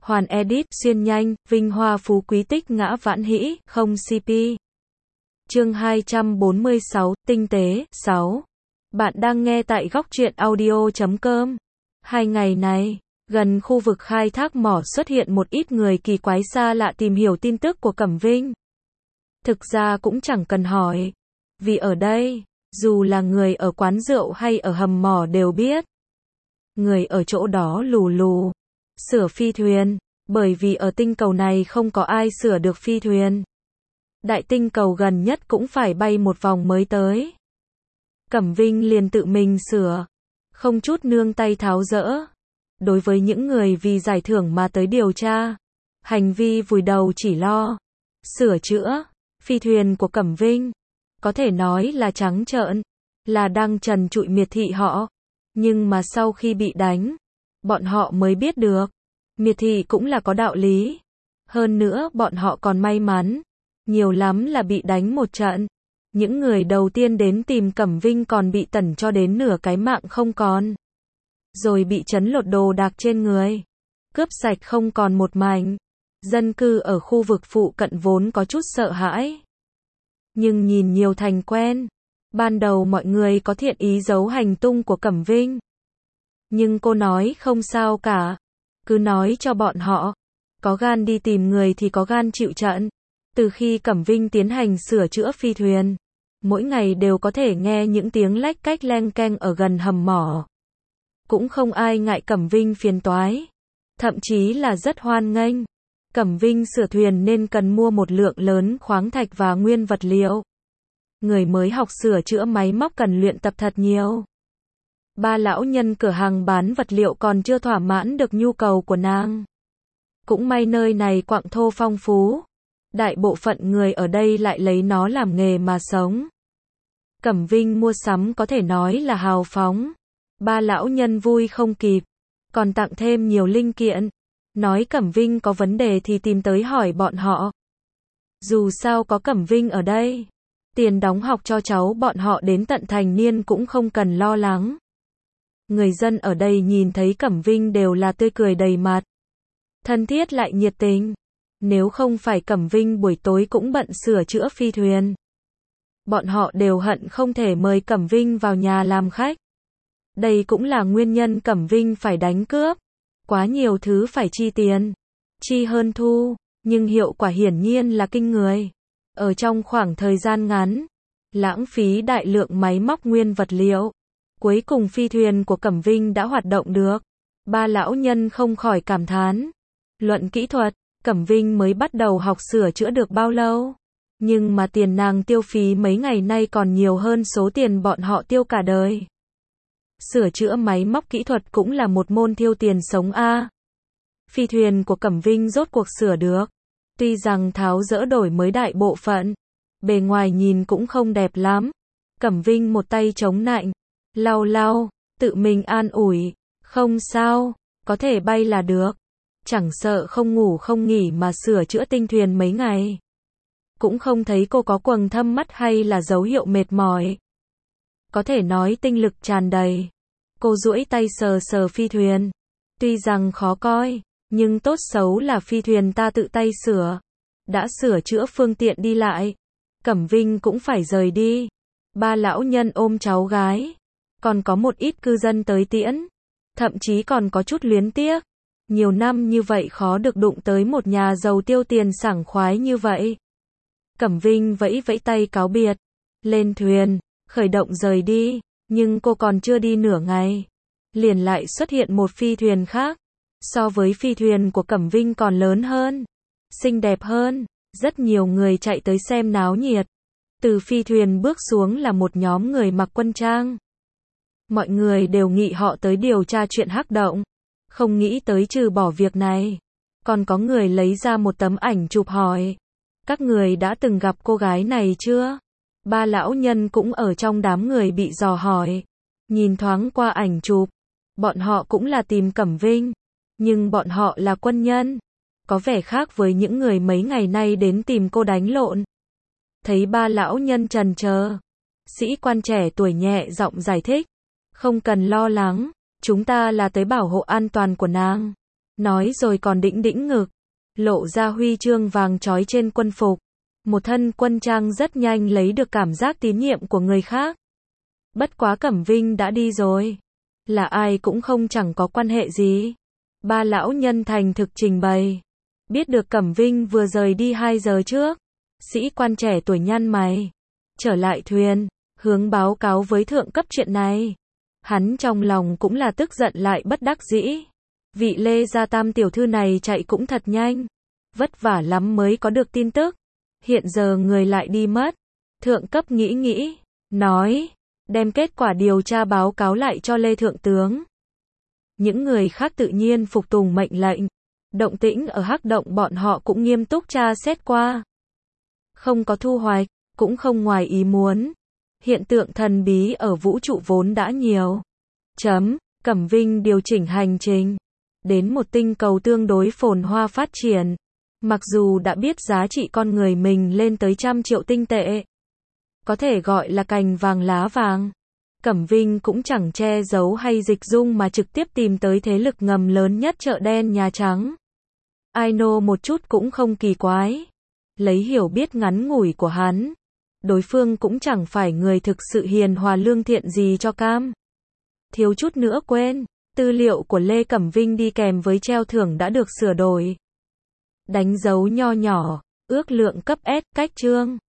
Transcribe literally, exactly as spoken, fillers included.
Hoàn edit, xuyên nhanh, vinh hoa phú quý tích ngã vãn hĩ, không xê pê. Chương hai trăm bốn mươi sáu, tinh tế, sáu. Bạn đang nghe tại góc truyện audio chấm com. Hai ngày này, gần khu vực khai thác mỏ xuất hiện một ít người kỳ quái xa lạ tìm hiểu tin tức của Cẩm Vinh. Thực ra cũng chẳng cần hỏi. Vì ở đây, dù là người ở quán rượu hay ở hầm mỏ đều biết. Người ở chỗ đó lù lù sửa phi thuyền, bởi vì ở tinh cầu này không có ai sửa được phi thuyền. Đại tinh cầu gần nhất cũng phải bay một vòng mới tới. Cẩm Vinh liền tự mình sửa, không chút nương tay tháo dỡ. Đối với những người vì giải thưởng mà tới điều tra, hành vi vùi đầu chỉ lo sửa chữa phi thuyền của Cẩm Vinh, có thể nói là trắng trợn, là đang trần trụi miệt thị họ. Nhưng mà sau khi bị đánh, bọn họ mới biết được, miệt thị cũng là có đạo lý. Hơn nữa bọn họ còn may mắn, nhiều lắm là bị đánh một trận. Những người đầu tiên đến tìm Cẩm Vinh còn bị tẩn cho đến nửa cái mạng không còn. Rồi bị trấn lột đồ đạc trên người, cướp sạch không còn một mảnh. Dân cư ở khu vực phụ cận vốn có chút sợ hãi. Nhưng nhìn nhiều thành quen. Ban đầu mọi người có thiện ý giấu hành tung của Cẩm Vinh. Nhưng cô nói không sao cả. Cứ nói cho bọn họ. Có gan đi tìm người thì có gan chịu trận. Từ khi Cẩm Vinh tiến hành sửa chữa phi thuyền, mỗi ngày đều có thể nghe những tiếng lách cách leng keng ở gần hầm mỏ. Cũng không ai ngại Cẩm Vinh phiền toái. Thậm chí là rất hoan nghênh. Cẩm Vinh sửa thuyền nên cần mua một lượng lớn khoáng thạch và nguyên vật liệu. Người mới học sửa chữa máy móc cần luyện tập thật nhiều. Ba lão nhân cửa hàng bán vật liệu còn chưa thỏa mãn được nhu cầu của nàng. Cũng may nơi này quặng thô phong phú. Đại bộ phận người ở đây lại lấy nó làm nghề mà sống. Cẩm Vinh mua sắm có thể nói là hào phóng. Ba lão nhân vui không kịp. Còn tặng thêm nhiều linh kiện. Nói Cẩm Vinh có vấn đề thì tìm tới hỏi bọn họ. Dù sao có Cẩm Vinh ở đây, tiền đóng học cho cháu bọn họ đến tận thành niên cũng không cần lo lắng. Người dân ở đây nhìn thấy Cẩm Vinh đều là tươi cười đầy mặt. Thân thiết lại nhiệt tình. Nếu không phải Cẩm Vinh buổi tối cũng bận sửa chữa phi thuyền, bọn họ đều hận không thể mời Cẩm Vinh vào nhà làm khách. Đây cũng là nguyên nhân Cẩm Vinh phải đánh cướp. Quá nhiều thứ phải chi tiền. Chi hơn thu. Nhưng hiệu quả hiển nhiên là kinh người. Ở trong khoảng thời gian ngắn, lãng phí đại lượng máy móc nguyên vật liệu. Cuối cùng phi thuyền của Cẩm Vinh đã hoạt động được. Ba lão nhân không khỏi cảm thán. Luận kỹ thuật, Cẩm Vinh mới bắt đầu học sửa chữa được bao lâu. Nhưng mà tiền nàng tiêu phí mấy ngày nay còn nhiều hơn số tiền bọn họ tiêu cả đời. Sửa chữa máy móc kỹ thuật cũng là một môn tiêu tiền sống a. Phi thuyền của Cẩm Vinh rốt cuộc sửa được. Tuy rằng tháo dỡ đổi mới đại bộ phận, bề ngoài nhìn cũng không đẹp lắm. Cẩm Vinh một tay chống nạnh, lau lau, tự mình an ủi, không sao, có thể bay là được. Chẳng sợ không ngủ không nghỉ mà sửa chữa tinh thuyền mấy ngày. Cũng không thấy cô có quầng thâm mắt hay là dấu hiệu mệt mỏi. Có thể nói tinh lực tràn đầy. Cô duỗi tay sờ sờ phi thuyền. Tuy rằng khó coi, nhưng tốt xấu là phi thuyền ta tự tay sửa. Đã sửa chữa phương tiện đi lại. Cẩm Vinh cũng phải rời đi. Ba lão nhân ôm cháu gái. Còn có một ít cư dân tới tiễn. Thậm chí còn có chút luyến tiếc. Nhiều năm như vậy khó được đụng tới một nhà giàu tiêu tiền sảng khoái như vậy. Cẩm Vinh vẫy vẫy tay cáo biệt. Lên thuyền, khởi động rời đi. Nhưng cô còn chưa đi nửa ngày, liền lại xuất hiện một phi thuyền khác. So với phi thuyền của Cẩm Vinh còn lớn hơn, xinh đẹp hơn. Rất nhiều người chạy tới xem náo nhiệt. Từ phi thuyền bước xuống là một nhóm người mặc quân trang. Mọi người đều nghĩ họ tới điều tra chuyện hắc động. Không nghĩ tới trừ bỏ việc này, còn có người lấy ra một tấm ảnh chụp hỏi. Các người đã từng gặp cô gái này chưa? Ba lão nhân cũng ở trong đám người bị dò hỏi. Nhìn thoáng qua ảnh chụp, bọn họ cũng là tìm Cẩm Vinh. Nhưng bọn họ là quân nhân. Có vẻ khác với những người mấy ngày nay đến tìm cô đánh lộn. Thấy ba lão nhân trần chờ, sĩ quan trẻ tuổi nhẹ giọng giải thích. Không cần lo lắng, chúng ta là tới bảo hộ an toàn của nàng. Nói rồi còn đĩnh đĩnh ngực, lộ ra huy chương vàng chói trên quân phục. Một thân quân trang rất nhanh lấy được cảm giác tín nhiệm của người khác. Bất quá Cẩm Vinh đã đi rồi. Là ai cũng không chẳng có quan hệ gì. Ba lão nhân thành thực trình bày. Biết được Cẩm Vinh vừa rời đi hai giờ trước. Sĩ quan trẻ tuổi nhăn mày. Trở lại thuyền, hướng báo cáo với thượng cấp chuyện này. Hắn trong lòng cũng là tức giận lại bất đắc dĩ. Vị Lê Gia Tam tiểu thư này chạy cũng thật nhanh. Vất vả lắm mới có được tin tức. Hiện giờ người lại đi mất. Thượng cấp nghĩ nghĩ, nói, đem kết quả điều tra báo cáo lại cho Lê Thượng tướng. Những người khác tự nhiên phục tùng mệnh lệnh. Động tĩnh ở Hắc Động bọn họ cũng nghiêm túc tra xét qua. Không có thu hoạch, cũng không ngoài ý muốn. Hiện tượng thần bí ở vũ trụ vốn đã nhiều. Chấm, Cẩm Vinh điều chỉnh hành trình. Đến một tinh cầu tương đối phồn hoa phát triển. Mặc dù đã biết giá trị con người mình lên tới trăm triệu tinh tệ. Có thể gọi là cành vàng lá vàng. Cẩm Vinh cũng chẳng che giấu hay dịch dung mà trực tiếp tìm tới thế lực ngầm lớn nhất chợ đen Nhà Trắng. Aino một chút cũng không kỳ quái. Lấy hiểu biết ngắn ngủi của hắn. Đối phương cũng chẳng phải người thực sự hiền hòa lương thiện gì cho cam. Thiếu chút nữa quên. Tư liệu của Lê Cẩm Vinh đi kèm với treo thưởng đã được sửa đổi. Đánh dấu nho nhỏ, ước lượng cấp S, cách chương.